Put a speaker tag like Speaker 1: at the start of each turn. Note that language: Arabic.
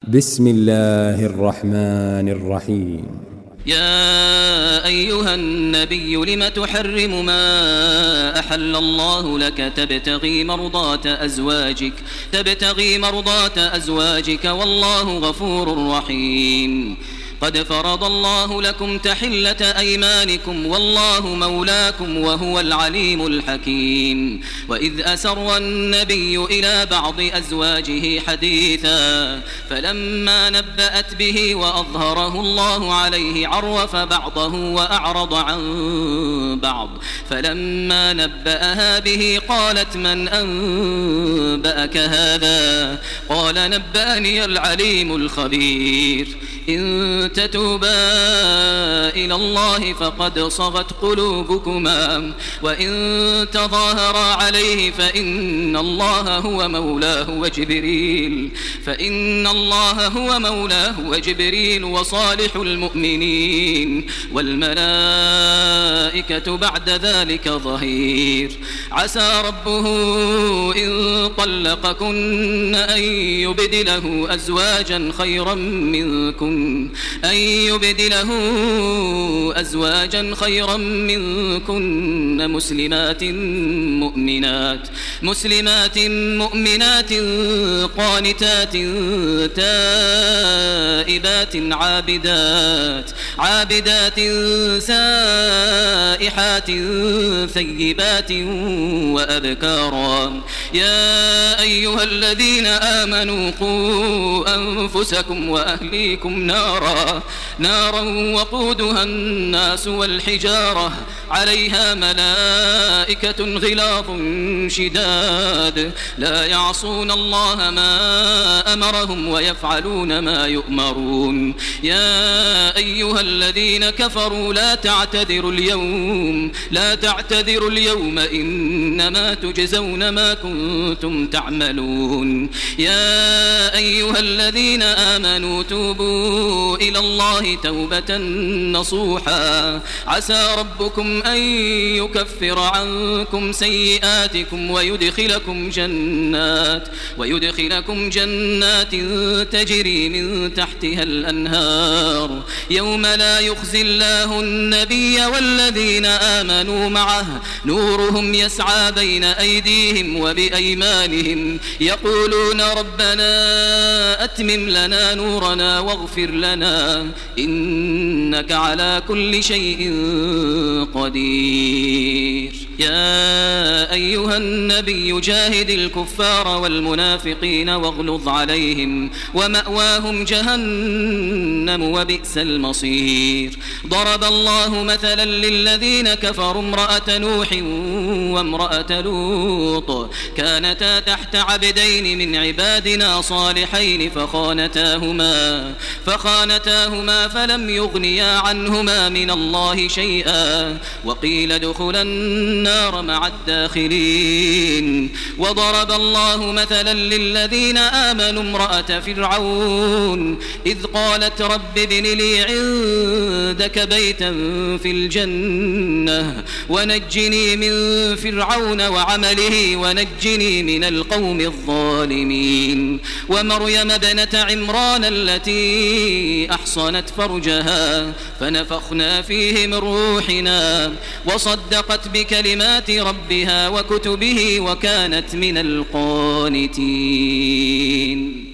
Speaker 1: بسم الله الرحمن الرحيم.
Speaker 2: يا أيها النبي لم تحرم ما أحل الله لك تبتغي مرضات أزواجك والله غفور رحيم. قد فرض الله لكم تحلة أيمانكم والله مولاكم وهو العليم الحكيم. وإذ أسر النبي إلى بعض أزواجه حديثا فلما نبأت به وأظهره الله عليه عرف بعضه وأعرض عن بعض فلما نبأها به قالت من أنبأك هذا؟ قال نبأني العليم الخبير. إن تتوبا إلى الله فقد صغت قلوبكما وإن تظاهرا عليه فإن الله هو مولاه وجبريل وصالح المؤمنين والملائكة بعد ذلك ظهير. عسى ربه إن طلقكن أن يبدله أزواجا خيرا منكن مسلمات مؤمنات قانتات تائبات عابدات سائحات ثيبات وأبكارا. يا أيها الذين آمنوا قوا أنفسكم وأهليكم نارا وقودها الناس والحجارة عليها ملائكة غلاظ شداد لا يعصون الله ما أمرهم ويفعلون ما يؤمرون. يا أيها الذين كفروا لا تعتذروا اليوم إنما تجزون ما كنتم تعملون. يا أيها الذين آمنوا توبوا إلى الله توبة نصوحا عسى ربكم أن يكفر عنكم سيئاتكم ويدخلكم جنات تجري من تحتها الأنهار يوم لا يخزي الله النبي والذين آمنوا معه نورهم يسعى بين أيديهم وبأيمانهم يقولون ربنا أتمم لنا نورنا واغفر لنا إنك على كل شيء قدير. يا أيها النبي جاهد الكفار والمنافقين واغلظ عليهم ومأواهم جهنم وبئس المصير. ضرب الله مثلا للذين كفروا امرأة نوح وامرأة لوط كانتا تحت عبدين من عبادنا صالحين فخانتاهما فلم يغنيا عنهما من الله شيئا وقيل ادخلا النار مع الداخلين. وضرب الله مثلا للذين آمنوا امرأة فرعون إذ قالت رب ابن لي عندك بيتا في الجنة ونجني من فرعون وعمله ونجني من القوم الظالمين. ومريم ابنة عمران التي أحصنت فرجها فنفخنا فيه من روحنا وصدقت بكلمات ربها وكتبه وكانت من القانتين.